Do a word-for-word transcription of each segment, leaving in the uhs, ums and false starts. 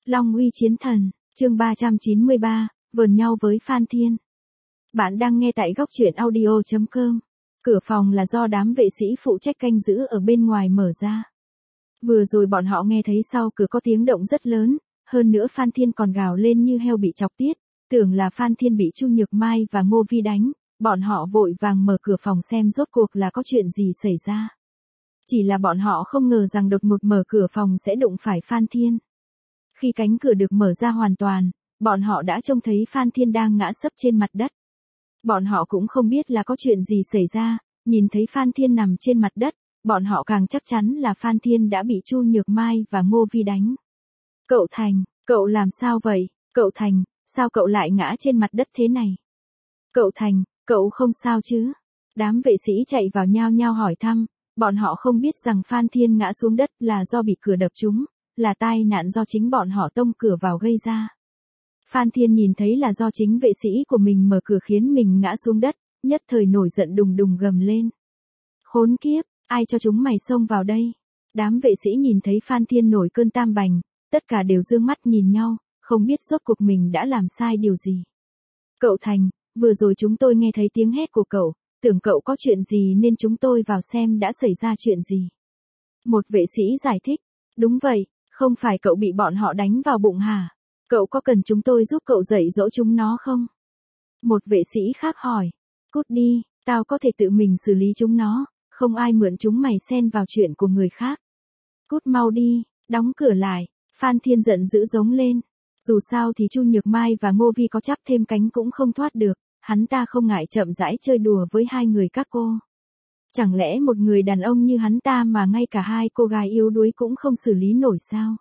Long uy chiến thần, chương ba trăm chín mươi ba, vờn nhau với Phan Thiên. Bạn đang nghe tại góc truyện audio chấm com. Cửa phòng là do đám vệ sĩ phụ trách canh giữ ở bên ngoài mở ra. Vừa rồi bọn họ nghe thấy sau cửa có tiếng động rất lớn, hơn nữa Phan Thiên còn gào lên như heo bị chọc tiết, tưởng là Phan Thiên bị Chu Nhược Mai và Ngô Vi đánh, bọn họ vội vàng mở cửa phòng xem rốt cuộc là có chuyện gì xảy ra. Chỉ là bọn họ không ngờ rằng đột ngột mở cửa phòng sẽ đụng phải Phan Thiên. Khi cánh cửa được mở ra hoàn toàn, bọn họ đã trông thấy Phan Thiên đang ngã sấp trên mặt đất. Bọn họ cũng không biết là có chuyện gì xảy ra, nhìn thấy Phan Thiên nằm trên mặt đất, bọn họ càng chắc chắn là Phan Thiên đã bị Chu Nhược Mai và Ngô Vi đánh. Cậu Thành, cậu làm sao vậy? Cậu Thành, sao cậu lại ngã trên mặt đất thế này? Cậu Thành, cậu không sao chứ? Đám vệ sĩ chạy vào nhao nhao hỏi thăm, bọn họ không biết rằng Phan Thiên ngã xuống đất là do bị cửa đập trúng, là tai nạn do chính bọn họ tông cửa vào gây ra. Phan Thiên nhìn thấy là do chính vệ sĩ của mình mở cửa khiến mình ngã xuống đất, nhất thời nổi giận đùng đùng gầm lên. Khốn kiếp, ai cho chúng mày xông vào đây? Đám vệ sĩ nhìn thấy Phan Thiên nổi cơn tam bành, tất cả đều dương mắt nhìn nhau, không biết rốt cuộc mình đã làm sai điều gì. Cậu Thành, vừa rồi chúng tôi nghe thấy tiếng hét của cậu, tưởng cậu có chuyện gì nên chúng tôi vào xem đã xảy ra chuyện gì. Một vệ sĩ giải thích, đúng vậy, không phải cậu bị bọn họ đánh vào bụng hả? Cậu có cần chúng tôi giúp cậu dạy dỗ chúng nó không? Một vệ sĩ khác hỏi, cút đi, tao có thể tự mình xử lý chúng nó, không ai mượn chúng mày xen vào chuyện của người khác. Cút mau đi, đóng cửa lại, Phan Thiên giận dữ giống lên. Dù sao thì Chu Nhược Mai và Ngô Vi có chắp thêm cánh cũng không thoát được, hắn ta không ngại chậm rãi chơi đùa với hai người các cô. Chẳng lẽ một người đàn ông như hắn ta mà ngay cả hai cô gái yếu đuối cũng không xử lý nổi sao?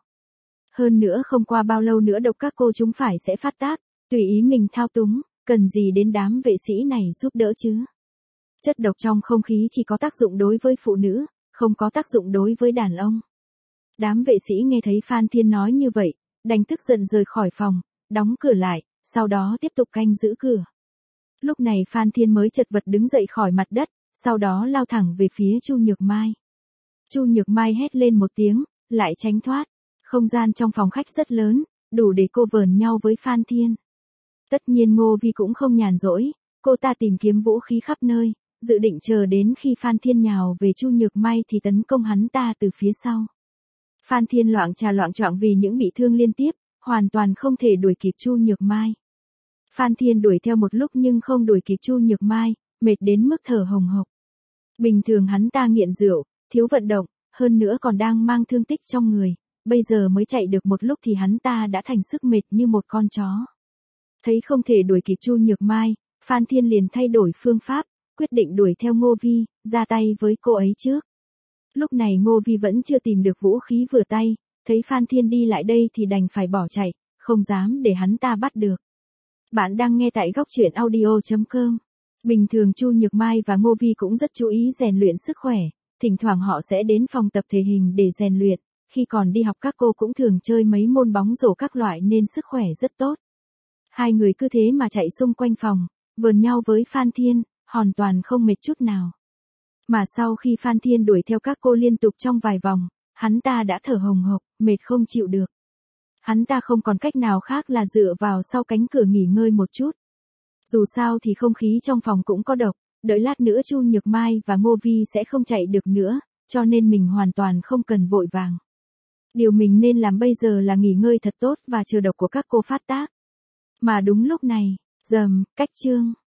Hơn nữa không qua bao lâu nữa độc các cô chúng phải sẽ phát tác, tùy ý mình thao túng, cần gì đến đám vệ sĩ này giúp đỡ chứ? Chất độc trong không khí chỉ có tác dụng đối với phụ nữ, không có tác dụng đối với đàn ông. Đám vệ sĩ nghe thấy Phan Thiên nói như vậy, đành tức giận rời khỏi phòng, đóng cửa lại, sau đó tiếp tục canh giữ cửa. Lúc này Phan Thiên mới chật vật đứng dậy khỏi mặt đất, sau đó lao thẳng về phía Chu Nhược Mai. Chu Nhược Mai hét lên một tiếng, lại tránh thoát. Không gian trong phòng khách rất lớn, đủ để cô vờn nhau với Phan Thiên. Tất nhiên Ngô Vi cũng không nhàn rỗi, cô ta tìm kiếm vũ khí khắp nơi, dự định chờ đến khi Phan Thiên nhào về Chu Nhược Mai thì tấn công hắn ta từ phía sau. Phan Thiên loạng trà loạng choạng vì những bị thương liên tiếp, hoàn toàn không thể đuổi kịp Chu Nhược Mai. Phan Thiên đuổi theo một lúc nhưng không đuổi kịp Chu Nhược Mai, mệt đến mức thở hồng hộc. Bình thường hắn ta nghiện rượu, thiếu vận động, hơn nữa còn đang mang thương tích trong người, bây giờ mới chạy được một lúc thì hắn ta đã thành sức mệt như một con chó. Thấy không thể đuổi kịp Chu Nhược Mai, Phan Thiên liền thay đổi phương pháp, quyết định đuổi theo Ngô Vi, ra tay với cô ấy trước. Lúc này Ngô Vi vẫn chưa tìm được vũ khí vừa tay, thấy Phan Thiên đi lại đây thì đành phải bỏ chạy, không dám để hắn ta bắt được. Bạn đang nghe tại góc truyện audio chấm com. Bình thường Chu Nhược Mai và Ngô Vi cũng rất chú ý rèn luyện sức khỏe, thỉnh thoảng họ sẽ đến phòng tập thể hình để rèn luyện, khi còn đi học các cô cũng thường chơi mấy môn bóng rổ các loại nên sức khỏe rất tốt. Hai người cứ thế mà chạy xung quanh phòng, vờn nhau với Phan Thiên, hoàn toàn không mệt chút nào. Mà sau khi Phan Thiên đuổi theo các cô liên tục trong vài vòng, hắn ta đã thở hồng hộc, mệt không chịu được. Hắn ta không còn cách nào khác là dựa vào sau cánh cửa nghỉ ngơi một chút. Dù sao thì không khí trong phòng cũng có độc, đợi lát nữa Chu Nhược Mai và Ngô Vi sẽ không chạy được nữa, cho nên mình hoàn toàn không cần vội vàng. Điều mình nên làm bây giờ là nghỉ ngơi thật tốt và chờ độc của các cô phát tác. Mà đúng lúc này, rầm, cách chương.